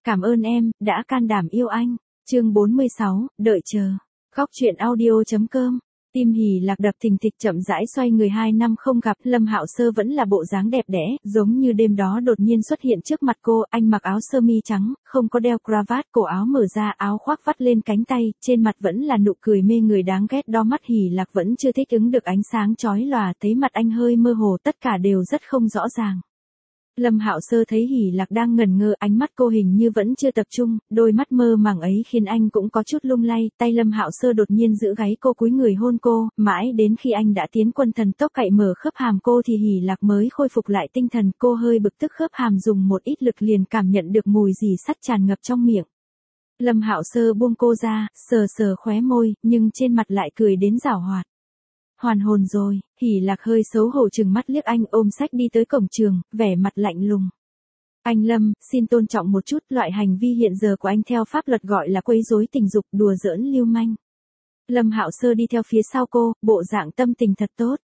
Cảm ơn em, đã can đảm yêu anh. Chương 46, đợi chờ. Góc truyện audio.com. Tim Hỷ Lạc đập thình thịch chậm rãi xoay người 2 năm không gặp, Lâm Hạo Sơ vẫn là bộ dáng đẹp đẽ, giống như đêm đó đột nhiên xuất hiện trước mặt cô, anh mặc áo sơ mi trắng, không có đeo cravat, cổ áo mở ra, áo khoác vắt lên cánh tay, trên mặt vẫn là nụ cười mê người đáng ghét, đo mắt Hỷ Lạc vẫn chưa thích ứng được ánh sáng chói lòa, thấy mặt anh hơi mơ hồ, tất cả đều rất không rõ ràng. Lâm Hạo Sơ thấy Hỷ Lạc đang ngẩn ngơ, ánh mắt cô hình như vẫn chưa tập trung, đôi mắt mơ màng ấy khiến anh cũng có chút lung lay, tay Lâm Hạo Sơ đột nhiên giữ gáy cô cúi người hôn cô, mãi đến khi anh đã tiến quân thần tốc cạy mở khớp hàm cô thì Hỷ Lạc mới khôi phục lại tinh thần, cô hơi bực tức khớp hàm dùng một ít lực liền cảm nhận được mùi rỉ sắt tràn ngập trong miệng. Lâm Hạo Sơ buông cô ra, sờ sờ khóe môi, nhưng trên mặt lại cười đến giảo hoạt. Hoàn hồn rồi, Hỷ Lạc hơi xấu hổ trừng mắt liếc anh, ôm sách đi tới cổng trường, vẻ mặt lạnh lùng. Anh Lâm, xin tôn trọng một chút, loại hành vi hiện giờ của anh theo pháp luật gọi là quấy rối tình dục, đùa giỡn lưu manh. Lâm Hạo Sơ đi theo phía sau cô, bộ dạng tâm tình thật tốt.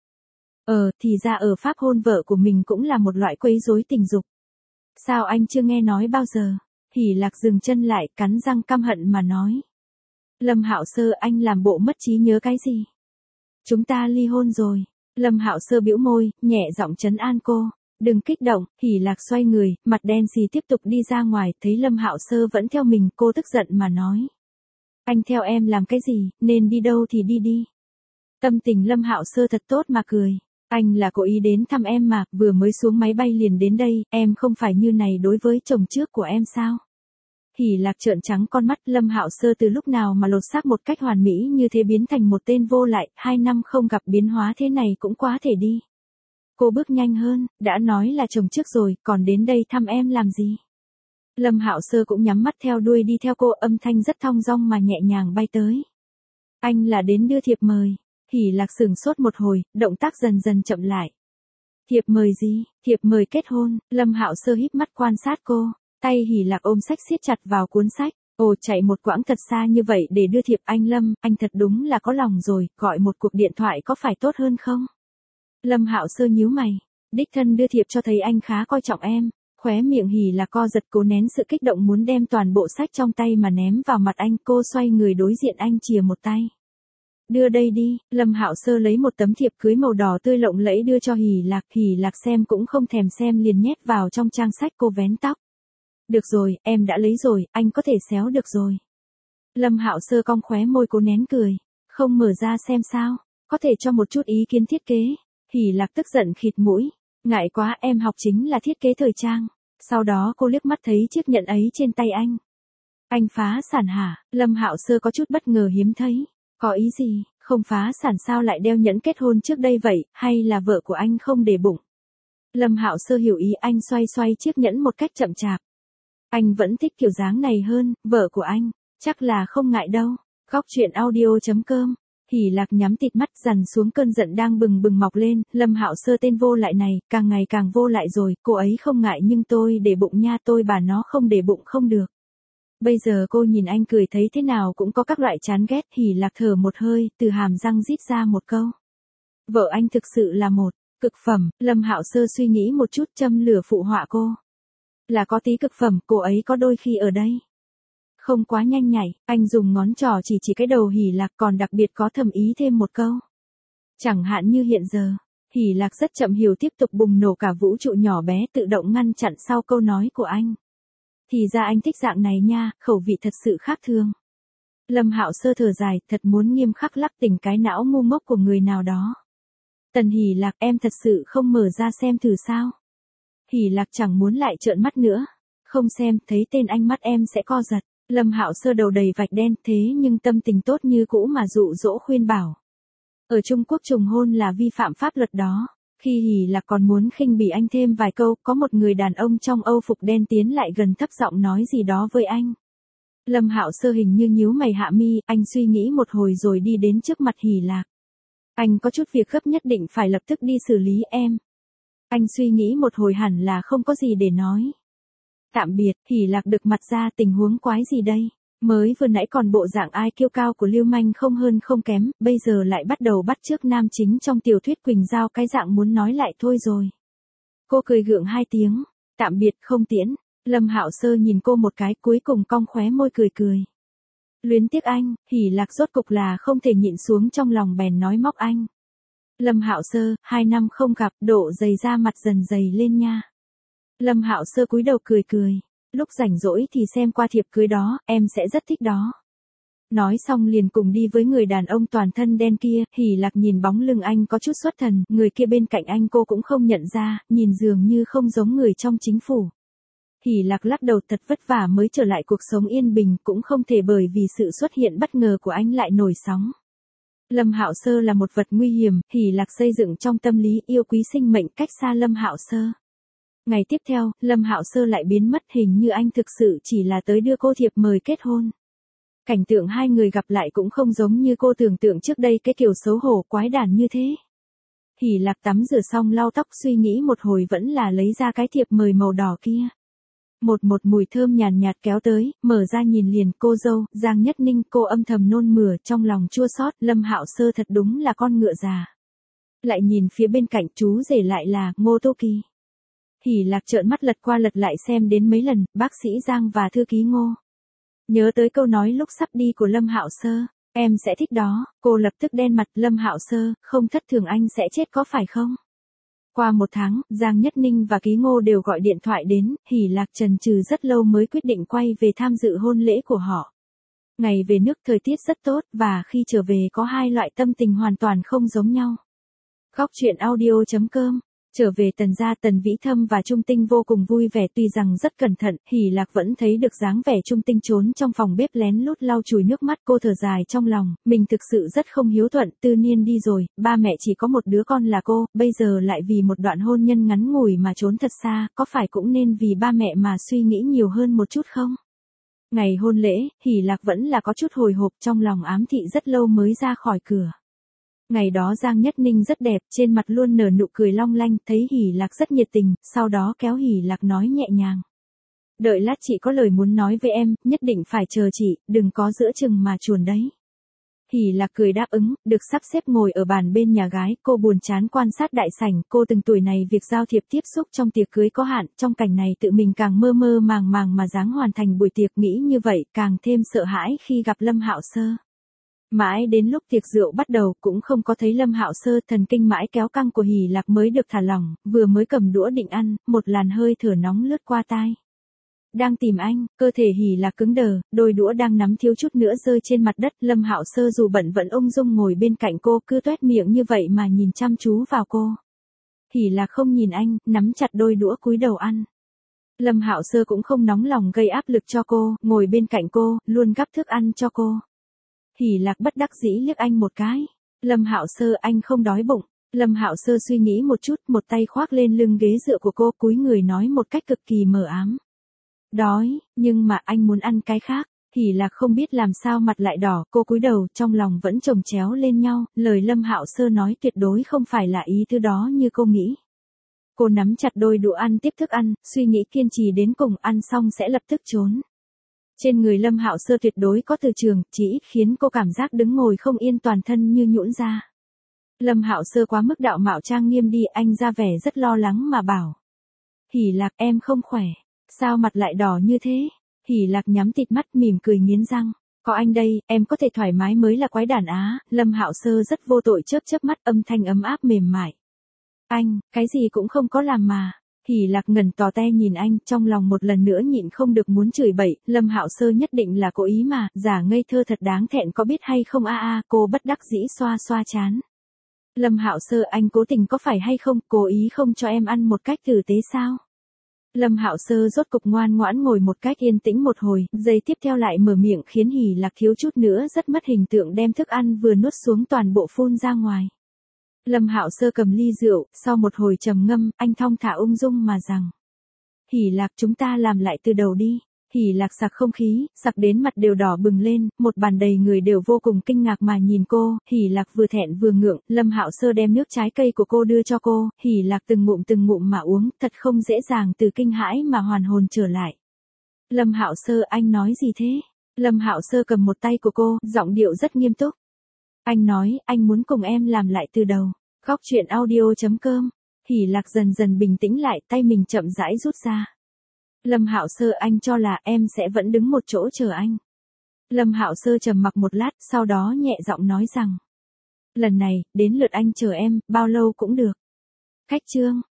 Thì ra ở pháp hôn vợ của mình cũng là một loại quấy rối tình dục. Sao anh chưa nghe nói bao giờ? Hỷ Lạc dừng chân lại, cắn răng căm hận mà nói. Lâm Hạo Sơ, anh làm bộ mất trí nhớ cái gì? Chúng ta ly hôn rồi. Lâm Hạo Sơ bĩu môi, nhẹ giọng trấn an cô. Đừng kích động. Hỷ Lạc xoay người, mặt đen xì tiếp tục đi ra ngoài, thấy Lâm Hạo Sơ vẫn theo mình, cô tức giận mà nói. Anh theo em làm cái gì, nên đi đâu thì đi đi. Tâm tình Lâm Hạo Sơ thật tốt mà cười. Anh là cố ý đến thăm em mà, vừa mới xuống máy bay liền đến đây, em không phải như này đối với chồng trước của em sao? Hỷ Lạc trợn trắng con mắt, Lâm Hạo Sơ từ lúc nào mà lột xác một cách hoàn mỹ như thế biến thành một tên vô lại, 2 năm không gặp biến hóa thế này cũng quá thể đi. Cô bước nhanh hơn, đã nói là chồng trước rồi, còn đến đây thăm em làm gì? Lâm Hạo Sơ cũng nhắm mắt theo đuôi đi theo cô, âm thanh rất thong dong mà nhẹ nhàng bay tới. Anh là đến đưa thiệp mời. Hỷ Lạc sửng sốt một hồi, động tác dần dần chậm lại. Thiệp mời gì? Thiệp mời kết hôn. Lâm Hạo Sơ híp mắt quan sát cô. Tay Hỷ Lạc ôm sách siết chặt vào cuốn sách. Chạy một quãng thật xa như vậy để đưa thiệp, anh Lâm, anh thật đúng là có lòng rồi, gọi một cuộc điện thoại có phải tốt hơn không? Lâm Hạo Sơ nhíu mày. Đích thân đưa thiệp cho thấy anh khá coi trọng em. Khóe miệng Hỷ Lạc co giật, cố nén sự kích động muốn đem toàn bộ sách trong tay mà ném vào mặt anh, cô xoay người đối diện anh chìa một tay. Đưa đây đi. Lâm Hạo Sơ lấy một tấm thiệp cưới màu đỏ tươi lộng lẫy đưa cho Hỷ Lạc xem cũng không thèm xem liền nhét vào trong trang sách, cô vén tóc. Được rồi, em đã lấy rồi, anh có thể xéo được rồi. Lâm Hạo Sơ cong khóe môi cố nén cười. Không mở ra xem sao, có thể cho một chút ý kiến thiết kế. Hỷ Lạc tức giận khịt mũi. Ngại quá, em học chính là thiết kế thời trang. Sau đó cô liếc mắt thấy chiếc nhẫn ấy trên tay anh. Anh phá sản hả? Lâm Hạo Sơ có chút bất ngờ hiếm thấy. Có ý gì, không phá sản sao lại đeo nhẫn kết hôn trước đây vậy, hay là vợ của anh không để bụng? Lâm Hạo Sơ hiểu ý anh, xoay xoay chiếc nhẫn một cách chậm chạp. Anh vẫn thích kiểu dáng này hơn, vợ của anh, chắc là không ngại đâu. Góc truyện audio.com. Hỷ Lạc nhắm tịt mắt, dằn xuống cơn giận đang bừng bừng mọc lên. Lâm Hạo Sơ tên vô lại này, càng ngày càng vô lại rồi, cô ấy không ngại nhưng tôi để bụng nha, tôi bà nó không để bụng không được. Bây giờ cô nhìn anh cười thấy thế nào cũng có các loại chán ghét. Hỷ Lạc thở một hơi, từ hàm răng rít ra một câu. Vợ anh thực sự là một cực phẩm. Lâm Hạo Sơ suy nghĩ một chút, châm lửa phụ họa cô. Là có tí cực phẩm, cô ấy có đôi khi ở đây. Không quá nhanh nhảy, anh dùng ngón trỏ chỉ cái đầu Hỷ Lạc, còn đặc biệt có thầm ý thêm một câu. Chẳng hạn như hiện giờ, Hỷ Lạc rất chậm hiểu tiếp tục bùng nổ cả vũ trụ nhỏ bé tự động ngăn chặn sau câu nói của anh. Thì ra anh thích dạng này nha, khẩu vị thật sự khác thường. Lâm Hạo Sơ thở dài, thật muốn nghiêm khắc lắc tỉnh cái não ngu ngốc của người nào đó. Tần Hỷ Lạc, em thật sự không mở ra xem thử sao? Hỷ Lạc chẳng muốn lại trợn mắt nữa. Không xem, thấy tên anh mắt em sẽ co giật. Lâm Hạo Sơ đầu đầy vạch đen, thế nhưng tâm tình tốt như cũ mà dụ dỗ khuyên bảo. Ở Trung Quốc trùng hôn là vi phạm pháp luật đó. Khi Hỷ Lạc còn muốn khinh bỉ anh thêm vài câu, có một người đàn ông trong âu phục đen tiến lại gần thấp giọng nói gì đó với anh. Lâm Hạo Sơ hình như nhíu mày hạ mi, anh suy nghĩ một hồi rồi đi đến trước mặt Hỷ Lạc. Anh có chút việc gấp nhất định phải lập tức đi xử lý em. Anh suy nghĩ một hồi hẳn là không có gì để nói. Tạm biệt. Hỷ Lạc đực mặt ra, tình huống quái gì đây? Mới vừa nãy còn bộ dạng ai kiêu cao của lưu manh không hơn không kém, bây giờ lại bắt đầu bắt chước nam chính trong tiểu thuyết Quỳnh Giao, cái dạng muốn nói lại thôi rồi. Cô cười gượng 2 tiếng. Tạm biệt, không tiễn. Lâm Hạo Sơ nhìn cô một cái cuối cùng cong khóe môi cười cười. Luyến tiếc anh, Hỉ Lạc rốt cục là không thể nhịn xuống trong lòng bèn nói móc anh. Lâm Hạo Sơ, 2 năm không gặp, độ dày da mặt dần dày lên nha. Lâm Hạo Sơ cúi đầu cười cười. Lúc rảnh rỗi thì xem qua thiệp cưới đó, em sẽ rất thích đó. Nói xong liền cùng đi với người đàn ông toàn thân đen kia, Hỉ Lạc nhìn bóng lưng anh có chút xuất thần, người kia bên cạnh anh cô cũng không nhận ra, nhìn dường như không giống người trong chính phủ. Hỉ Lạc lắc đầu thật vất vả mới trở lại cuộc sống yên bình, cũng không thể bởi vì sự xuất hiện bất ngờ của anh lại nổi sóng. Lâm Hạo Sơ là một vật nguy hiểm, Hỉ Lạc xây dựng trong tâm lý yêu quý sinh mệnh cách xa Lâm Hạo Sơ. Ngày tiếp theo, Lâm Hạo Sơ lại biến mất, hình như anh thực sự chỉ là tới đưa cô thiệp mời kết hôn. Cảnh tượng hai người gặp lại cũng không giống như cô tưởng tượng trước đây, cái kiểu xấu hổ quái đản như thế. Hỉ Lạc tắm rửa xong lau tóc suy nghĩ một hồi vẫn là lấy ra cái thiệp mời màu đỏ kia. Một mùi thơm nhàn nhạt kéo tới, mở ra nhìn liền, cô dâu, Giang Nhất Ninh, cô âm thầm nôn mửa, trong lòng chua xót, Lâm Hạo Sơ thật đúng là con ngựa già. Lại nhìn phía bên cạnh chú rể lại là Ngô Tô Kỳ. Hỉ Lạc trợn mắt lật qua lật lại xem đến mấy lần, bác sĩ Giang và thư ký Ngô. Nhớ tới câu nói lúc sắp đi của Lâm Hạo Sơ, em sẽ thích đó, cô lập tức đen mặt, Lâm Hạo Sơ, không thất thường anh sẽ chết có phải không? Qua 1 tháng, Giang Nhất Ninh và Ký Ngô đều gọi điện thoại đến, Hỉ Lạc chần chừ rất lâu mới quyết định quay về tham dự hôn lễ của họ. Ngày về nước thời tiết rất tốt, và khi trở về có 2 loại tâm tình hoàn toàn không giống nhau. Góc truyện audio.com. Trở về Tần gia, Tần Vĩ Thâm và Trung Tinh vô cùng vui vẻ, tuy rằng rất cẩn thận, Hỉ Lạc vẫn thấy được dáng vẻ Trung Tinh trốn trong phòng bếp lén lút lau chùi nước mắt, cô thở dài trong lòng, mình thực sự rất không hiếu thuận, Tư Niên đi rồi, ba mẹ chỉ có một đứa con là cô, bây giờ lại vì một đoạn hôn nhân ngắn ngủi mà trốn thật xa, có phải cũng nên vì ba mẹ mà suy nghĩ nhiều hơn một chút không? Ngày hôn lễ, Hỉ Lạc vẫn là có chút hồi hộp, trong lòng ám thị rất lâu mới ra khỏi cửa. Ngày đó Giang Nhất Ninh rất đẹp, trên mặt luôn nở nụ cười long lanh, thấy Hỉ Lạc rất nhiệt tình, sau đó kéo Hỉ Lạc nói nhẹ nhàng. Đợi lát chị có lời muốn nói với em, nhất định phải chờ chị, đừng có giữa chừng mà chuồn đấy. Hỉ Lạc cười đáp ứng, được sắp xếp ngồi ở bàn bên nhà gái, cô buồn chán quan sát đại sảnh, cô từng tuổi này việc giao thiệp tiếp xúc trong tiệc cưới có hạn, trong cảnh này tự mình càng mơ mơ màng màng mà dáng hoàn thành buổi tiệc, nghĩ như vậy, càng thêm sợ hãi khi gặp Lâm Hạo Sơ. Mãi đến lúc tiệc rượu bắt đầu cũng không có thấy Lâm Hạo Sơ, thần kinh mãi kéo căng của Hỉ Lạc mới được thả lỏng, vừa mới cầm đũa định ăn, một làn hơi thở nóng lướt qua tai. Đang tìm anh, cơ thể Hỉ Lạc cứng đờ, đôi đũa đang nắm thiếu chút nữa rơi trên mặt đất, Lâm Hạo Sơ dù bận vẫn ung dung ngồi bên cạnh cô, cứ toét miệng như vậy mà nhìn chăm chú vào cô. Hỉ Lạc không nhìn anh, nắm chặt đôi đũa cúi đầu ăn. Lâm Hạo Sơ cũng không nóng lòng gây áp lực cho cô, ngồi bên cạnh cô, luôn gắp thức ăn cho cô. Hỉ Lạc bất đắc dĩ liếc anh một cái. Lâm Hạo Sơ, anh không đói bụng. Lâm Hạo Sơ suy nghĩ một chút, một tay khoác lên lưng ghế dựa của cô, cúi người nói một cách cực kỳ mờ ám. Đói, nhưng mà anh muốn ăn cái khác. Hỉ Lạc không biết làm sao mặt lại đỏ, cô cúi đầu, trong lòng vẫn chồng chéo lên nhau, lời Lâm Hạo Sơ nói tuyệt đối không phải là ý thứ đó như cô nghĩ. Cô nắm chặt đôi đũa ăn tiếp thức ăn, suy nghĩ kiên trì đến cùng, ăn xong sẽ lập tức trốn. Trên người Lâm Hạo Sơ tuyệt đối có từ trường, chỉ ít khiến cô cảm giác đứng ngồi không yên, toàn thân như nhũn ra. Lâm Hạo Sơ quá mức đạo mạo trang nghiêm đi, anh ra vẻ rất lo lắng mà bảo. Hỉ Lạc, em không khỏe, sao mặt lại đỏ như thế? Hỉ Lạc nhắm tịt mắt mỉm cười nghiến răng. Có anh đây, em có thể thoải mái mới là quái đản á. Lâm Hạo Sơ rất vô tội chớp chớp mắt, âm thanh ấm áp mềm mại. Anh, cái gì cũng không có làm mà. Hỉ Lạc ngẩn tò te nhìn anh, trong lòng một lần nữa nhịn không được muốn chửi bậy, Lâm Hạo Sơ nhất định là cố ý mà, giả ngây thơ thật đáng thẹn có biết hay không a, cô bất đắc dĩ xoa xoa chán. Lâm Hạo Sơ, anh cố tình có phải hay không, cố ý không cho em ăn một cách tử tế sao? Lâm Hạo Sơ rốt cục ngoan ngoãn ngồi một cách yên tĩnh một hồi, giây tiếp theo lại mở miệng khiến Hỉ Lạc thiếu chút nữa rất mất hình tượng, đem thức ăn vừa nuốt xuống toàn bộ phun ra ngoài. Lâm Hạo Sơ cầm ly rượu, sau một hồi trầm ngâm, anh thong thả ung dung mà rằng. Hỉ Lạc, chúng ta làm lại từ đầu đi. Hỉ Lạc sặc không khí, sặc đến mặt đều đỏ bừng lên, một bàn đầy người đều vô cùng kinh ngạc mà nhìn cô, Hỉ Lạc vừa thẹn vừa ngượng, Lâm Hạo Sơ đem nước trái cây của cô đưa cho cô, Hỉ Lạc từng ngụm mà uống, thật không dễ dàng từ kinh hãi mà hoàn hồn trở lại. Lâm Hạo Sơ, anh nói gì thế? Lâm Hạo Sơ cầm một tay của cô, giọng điệu rất nghiêm túc. Anh nói, anh muốn cùng em làm lại từ đầu. Góc truyện audio.com. Hỉ Lạc dần dần bình tĩnh lại, tay mình chậm rãi rút ra. Lâm Hạo Sơ, anh cho là em sẽ vẫn đứng một chỗ chờ anh. Lâm Hạo Sơ trầm mặc một lát, sau đó nhẹ giọng nói rằng. Lần này, đến lượt anh chờ em, bao lâu cũng được. Khách trương.